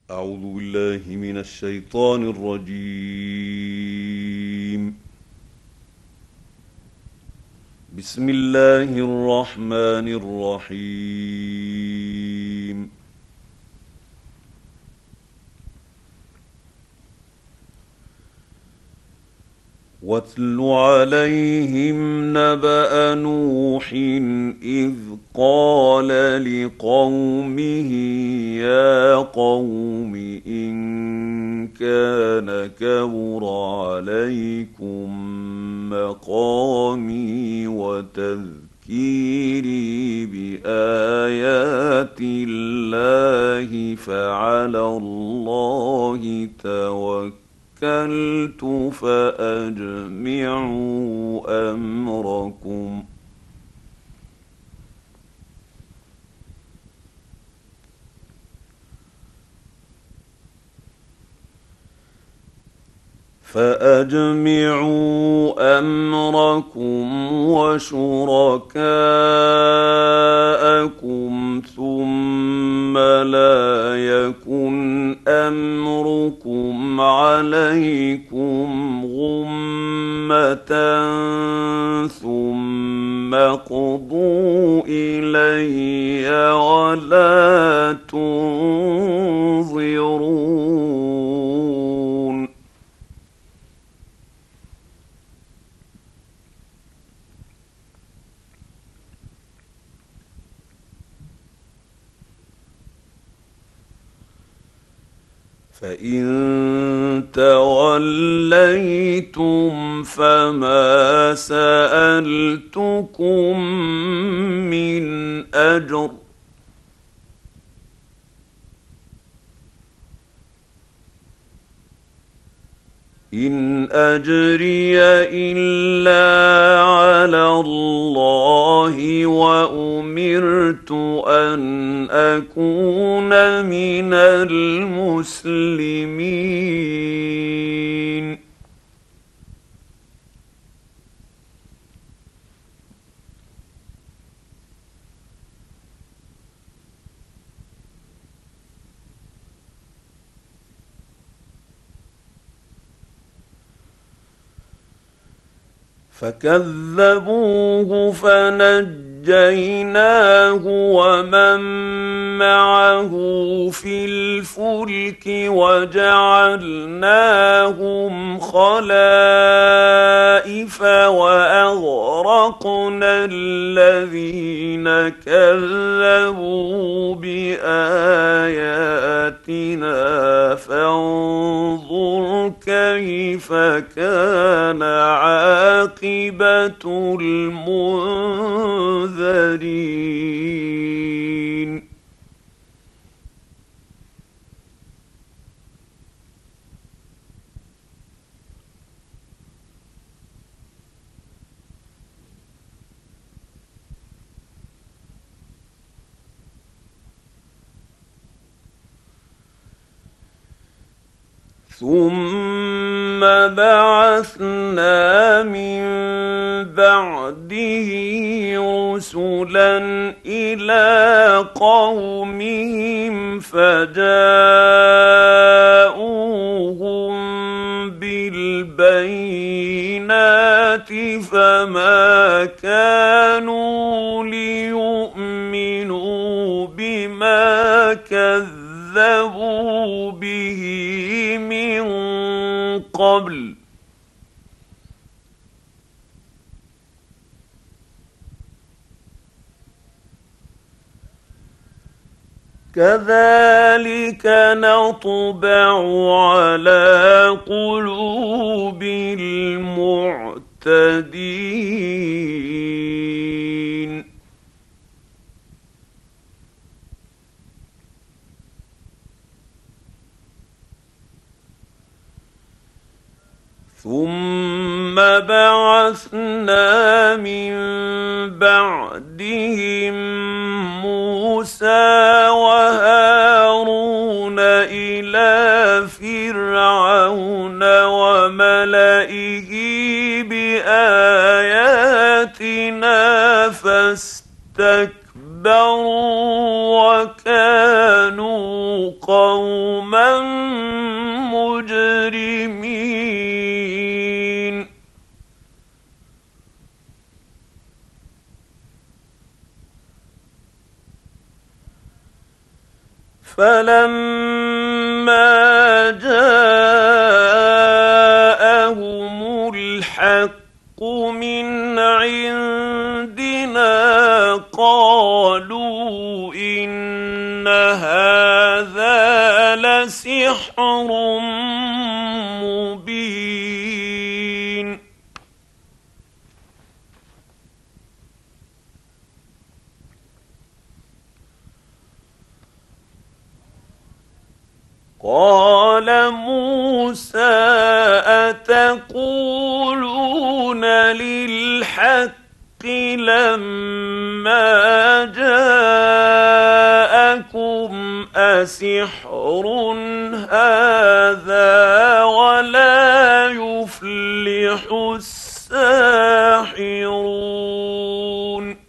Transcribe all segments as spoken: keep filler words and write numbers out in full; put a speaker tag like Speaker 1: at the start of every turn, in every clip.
Speaker 1: أعوذ بالله من الشيطان الرجيم. بسم الله الرحمن الرحيم. واتل عليهم نبأ نوح إذ قال لقومه يا قوم إن كان كبر عليكم مقامي وتذكيري بآيات الله فعلى الله توكلت توكلت فأجمعوا أمركم فأجمعوا أمركم وشركاءكم ثم لا يكن أمركم عليكم غمة ثم اقضوا إلي ولا تنظرون. فإن توليتم فما سألتكم من أجر إن أجري إلا على الله وأمرت أن أكون من المسلمين. فكذبوه فنجيناه ومن معه في الفلك وجعلناهم خلائف وأغرقنا الذين كذبوا بآياتنا فانظر كيف كان عاقبة المنذرين. ثم بعثنا من بعده رسلا إلى قومهم فجاءوهم بالبينات فما كانوا ليؤمنوا بما كذبوا به من قبل كذلك نطبع على قلوب المعتدين. ثم بعثنا من بعدهم موسى وهارون إلى فرعون وملئه بآياتنا فاستكبروا وكانوا قوما مجرمين فلما جاءهم الحق من عندنا قالوا إن هذا لسحر مبين قال موسى أتقولون للحق لما جاءكم أسحر هذا ولا يفلح الساحرون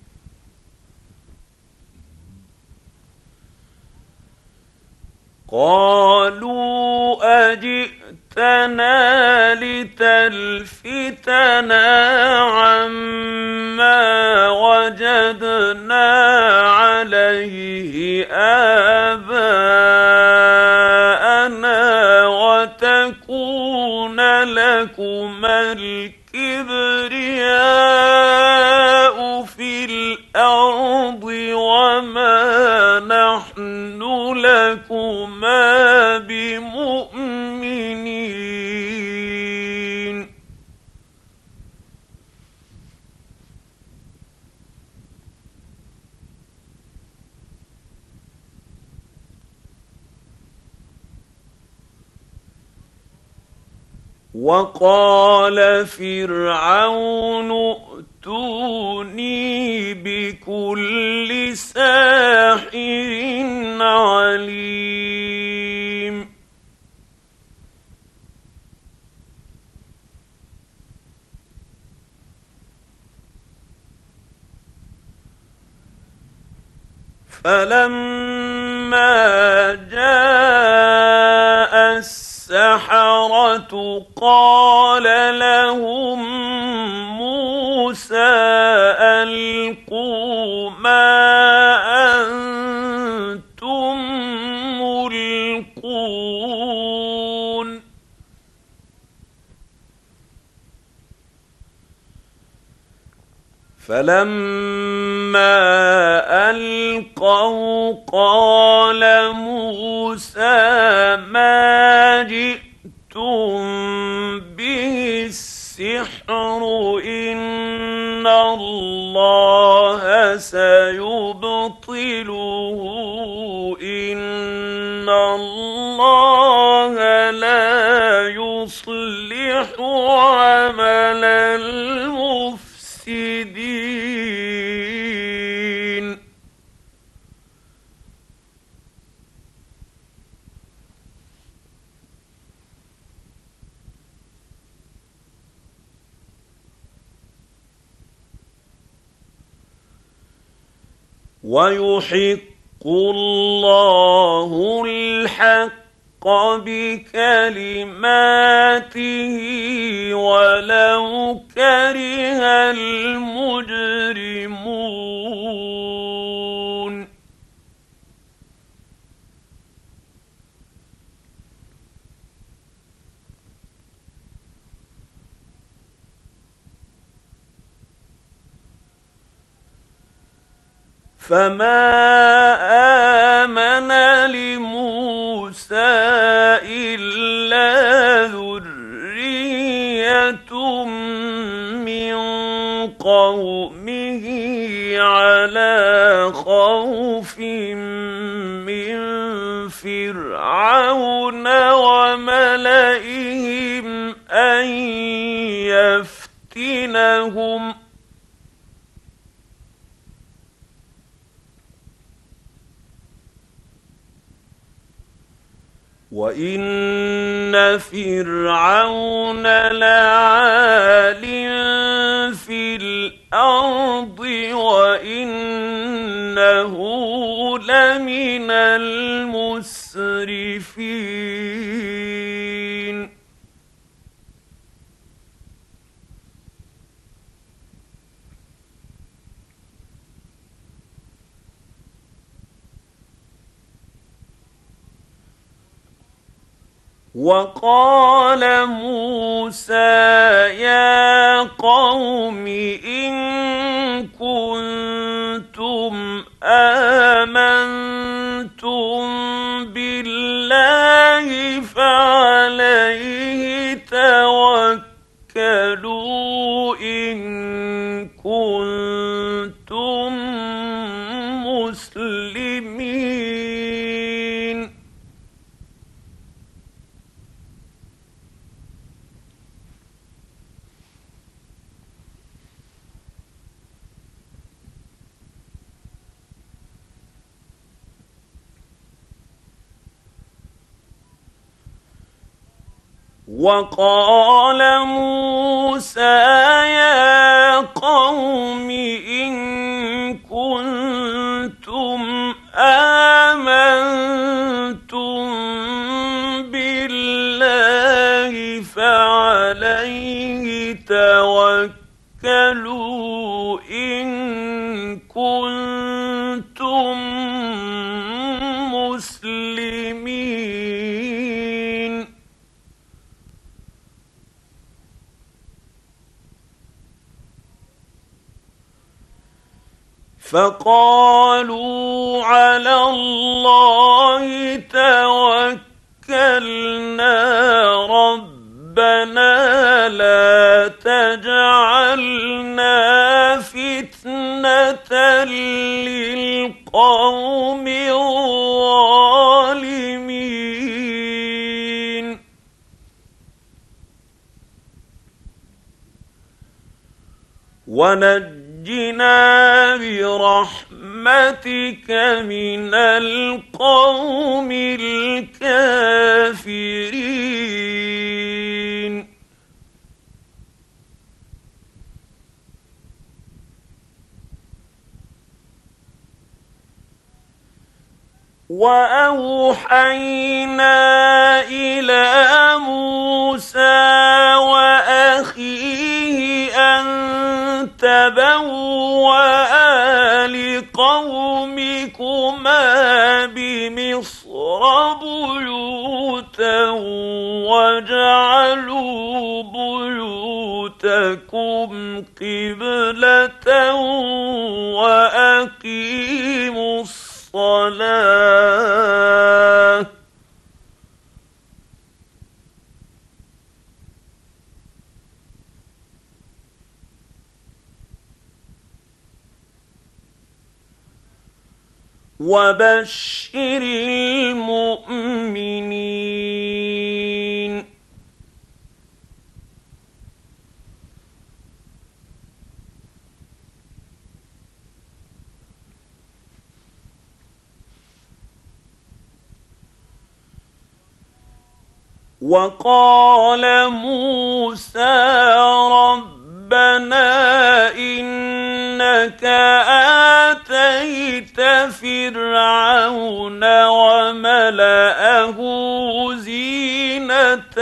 Speaker 1: قالوا أجئتنا لتلفتنا عما وجدنا عليه آباءنا وتكون لكما الكبرياء في الأرض وما نحن لكما بمؤمنين وقال فرعون ائتوني بكل ساحر عليم فلما جاء السحرة قال لهم موسى ألقوا ما أنتم ملقون فلما ألقوا قال موسى ما جئتم به السحر إن الله سيبطله إن الله لا يصلح عمل المفسدين ويحق الله الحق بكلماته ولو كره المجرمون فما آمن لموسى إلا ذرية من قومه على خوف من فرعون وملئهم أن يفتنهم وإن فرعون لعال في الأرض وإنه لمن المسرفين المسرفين وقال موسى يا قوم إن كنتم آمنتم بالله فعليه توكلوا إن كنتم مسلمين وقال موسى يا قوم إن كنتم آمنتم بالله فعليه توكلوا إن كنتم مسلمين فقالوا على الله توكلنا ربنا لا تجعلنا فتنة للقوم الظالمين ونجنا برحمتك من القوم الكافرين وأوحينا إلى موسى وأخيه أن تبوأ لقومكما بمصر بيوتا وجعلوا بيوتكم قبلة وأقيموا الصلاة وبشر المؤمنين وقال موسى ربنا إنك آتيت فرعون وملأه زينة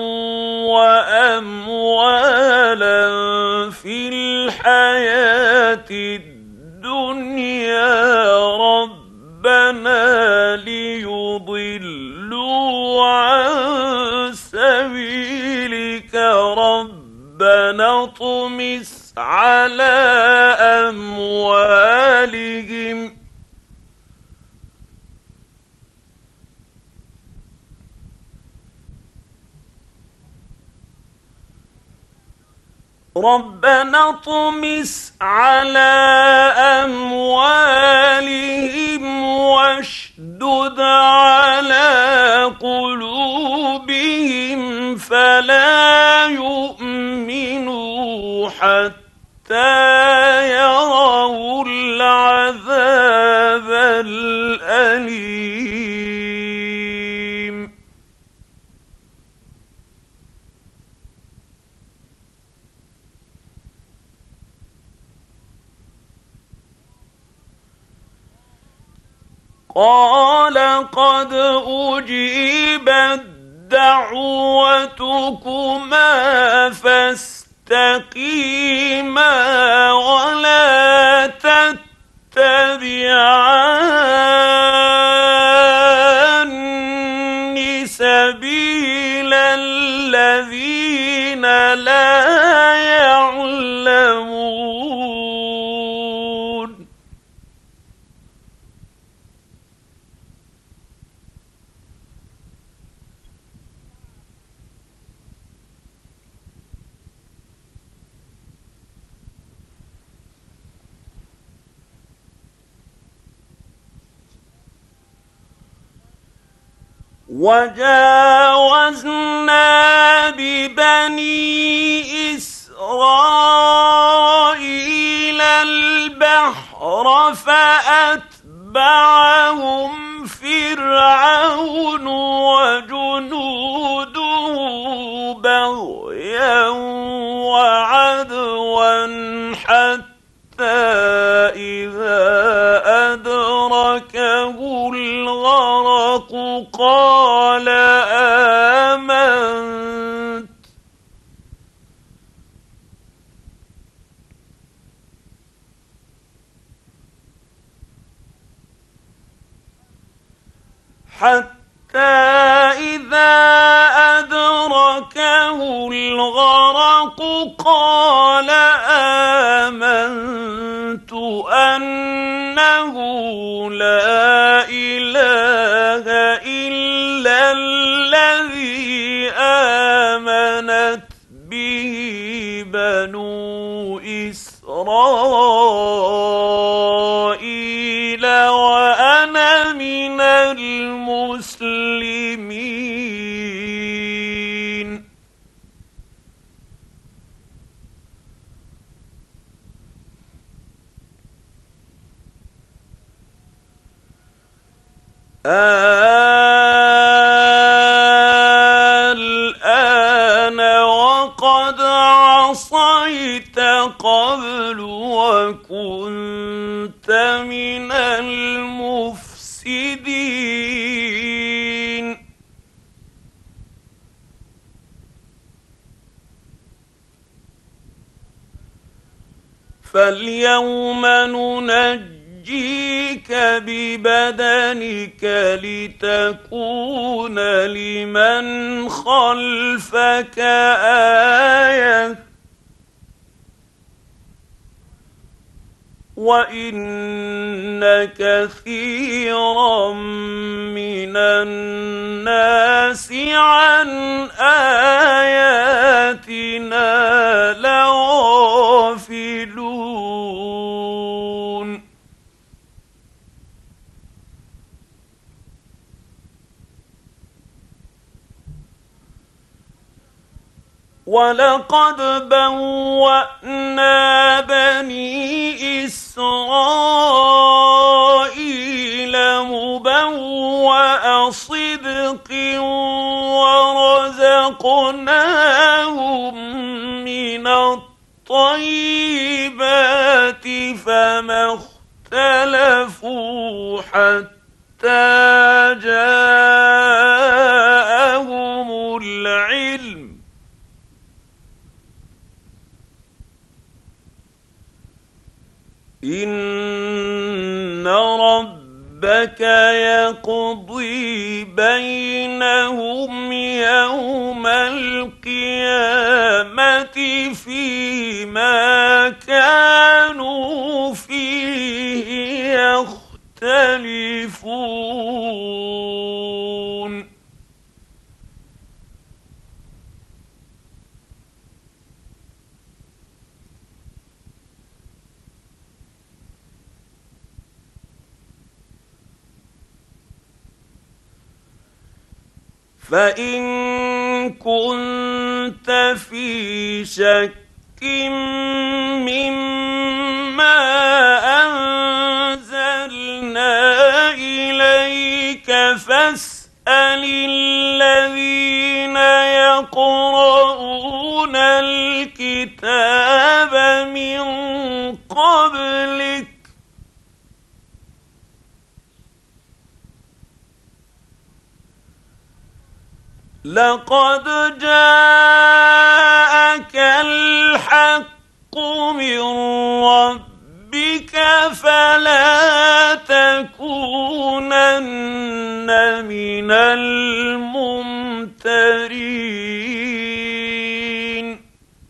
Speaker 1: وأموالا في الحياة الدنيا ربنا ليضلوا عن سبيلك ربنا اطمس على أموالهم ربنا اطمس على أموالهم واشدد على قلوبهم فلا يؤمنوا حتى يروا العذاب الأليم قال قد أجيبت دعوتكما فاستقيما ولا تتبعان سبيل الذين لا يعلمون. وجاوزنا ببني إسرائيل البحر فأتبعهم فرعون وجنوده بغيا وعدوا حتى إذا أدركه الغرق قال آمنت حتى إذا أدركه الغرق قال آمنت أنه لا إله إلا الذي آمنت به بنو إسرائيل وأنا من المسلمين. الآن وقد عصيت قبل وكنت من المفسدين. فاليوم ننجيك ببدنك لتكون لمن خلفك آية وإن كثيرا من الناس عن آياتنا لغافلون. ولقد بوأنا بني إسرائيل مبوأ صدق ورزقناهم من الطيبات فما اختلفوا حتى جاءهم العلم إن ربك يقضي بينهم يوم القيامة فيما كانوا فيه يختلفون. فإن كنت في شك مما أنزلنا إليك فاسأل الذين يقرؤون الكتاب من قبلك لقد جاءك الحق من ربك فلا تكونن من الممترين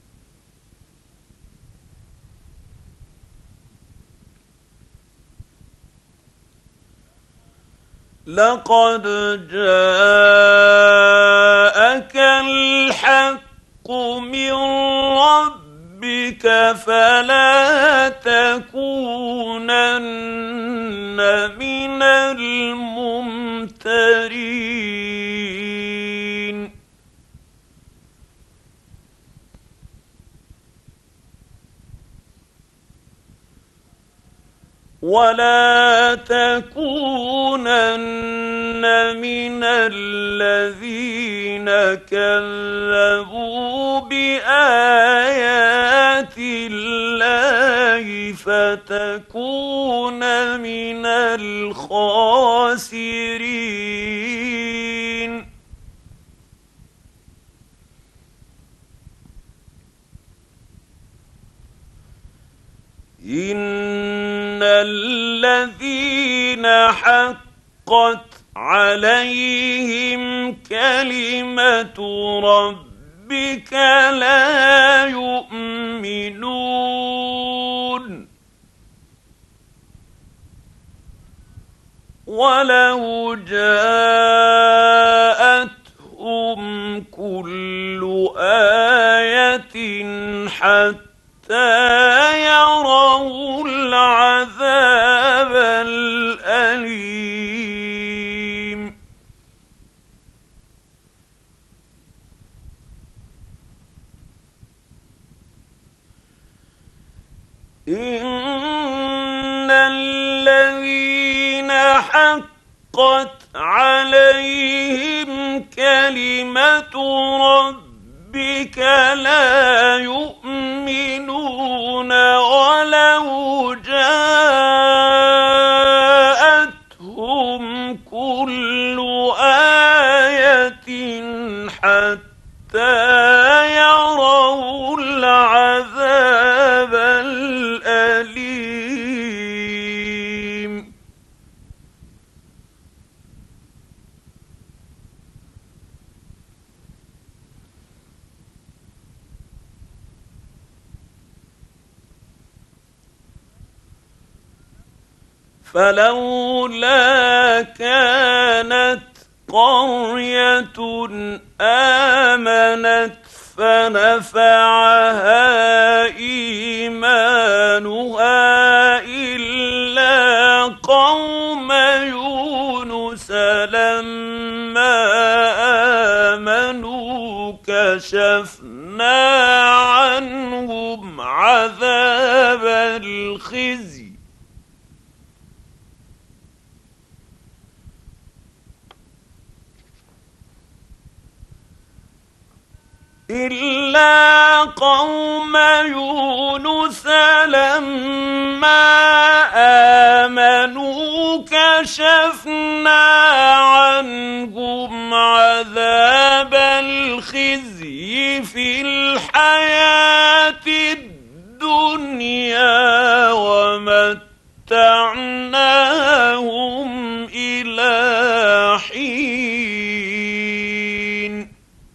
Speaker 1: لقد جاءك الحق من ربك فلا تكونن من الممترين ولا تكونن من الذين كذبوا بآيات الله فتكون من الخاسرين إن الذين حقت عليهم كلمة ربك لا يؤمنون ولو جاءتهم كل آية حتى يروا العذاب الأليم إن الذين حقت عليهم كلمة ربك لا يؤمنون ولو جاءتهم كل آية حتى يروا العذاب الأليم فلولا كانت قرية آمنت فنفعها إيمانها إلا قوم يونس لما آمنوا كشفنا عنهم عذاب الخزي إلا قوم يونس لما آمنوا كشفنا عنهم عذاب الخزي في الحياة الدنيا ومتعناهم إلى حين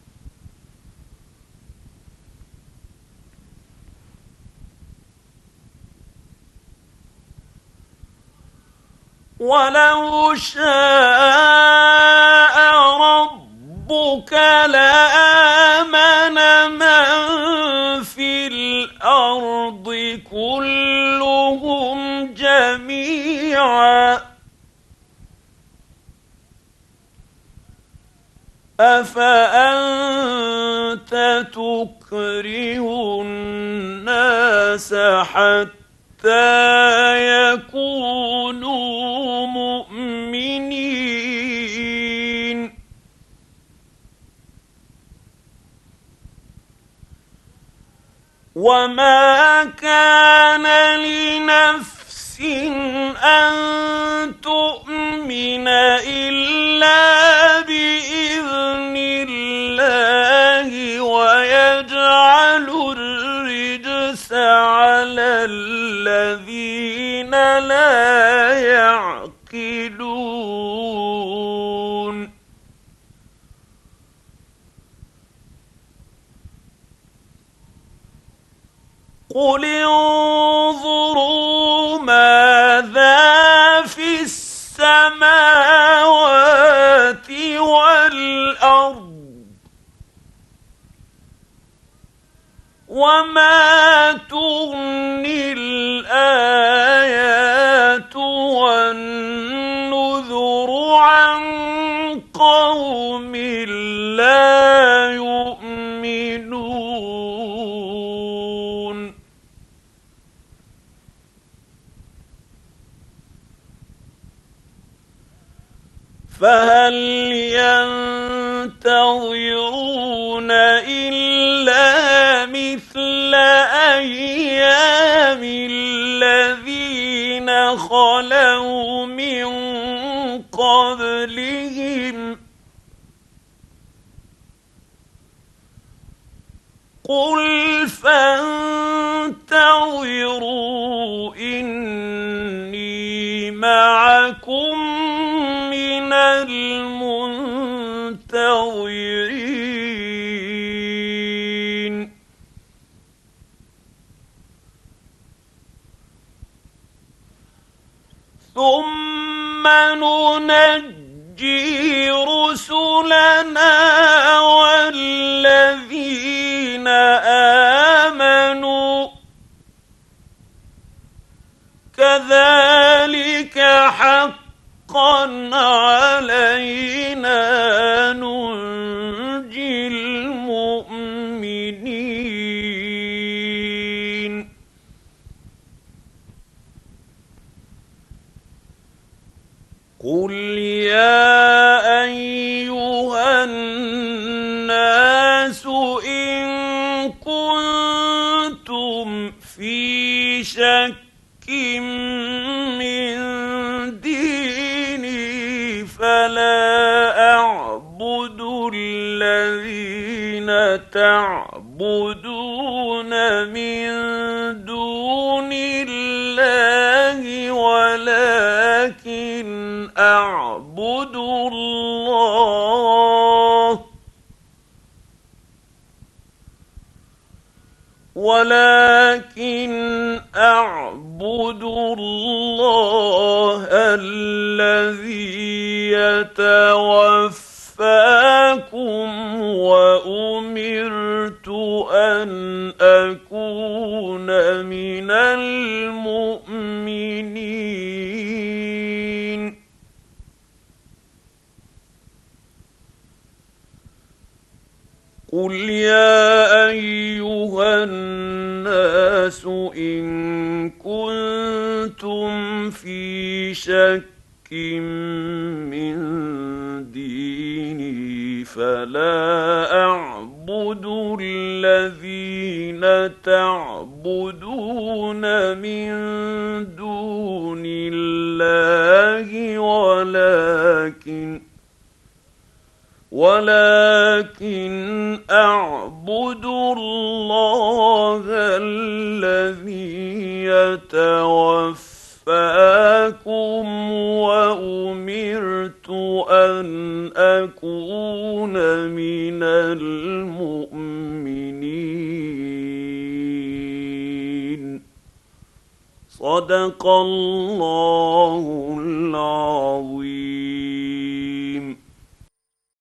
Speaker 1: ولو شاء ربك لآمن من في الأرض كلهم جميعا أفأنت تكره الناس حتى يكونوا مؤمنين وما كان لنفس أن تؤمن إلا بإذن الله قل انظروا ماذا في السماوات والأرض وما تغني الآيات والنذر عن قوم لا يؤمنون فهل ينتظرون إلا مثل أيام الذين خلوا من قبلهم قل فانتظروا إني معكم من المنتظرين ثم ننجي رسلنا والذين آمنوا كذلك حقا علينا ننجي المؤمنين قل يا أيها الناس إن كنتم في شك من ديني فلا أعبد الذين تعبدون من دون الله ولكن أعبد الله ولكن أعبد الله الذي يتوفاكم وأمرت أن أكون من المؤمنين قل يا أيها الناس إن كنتم في شك من ديني فلا أعبد الذين تعبدون من دون الله ولكن ولكن أعبد الله الذي يتوفاكم وأمرت أن أكون من المؤمنين صدق الله العظيم.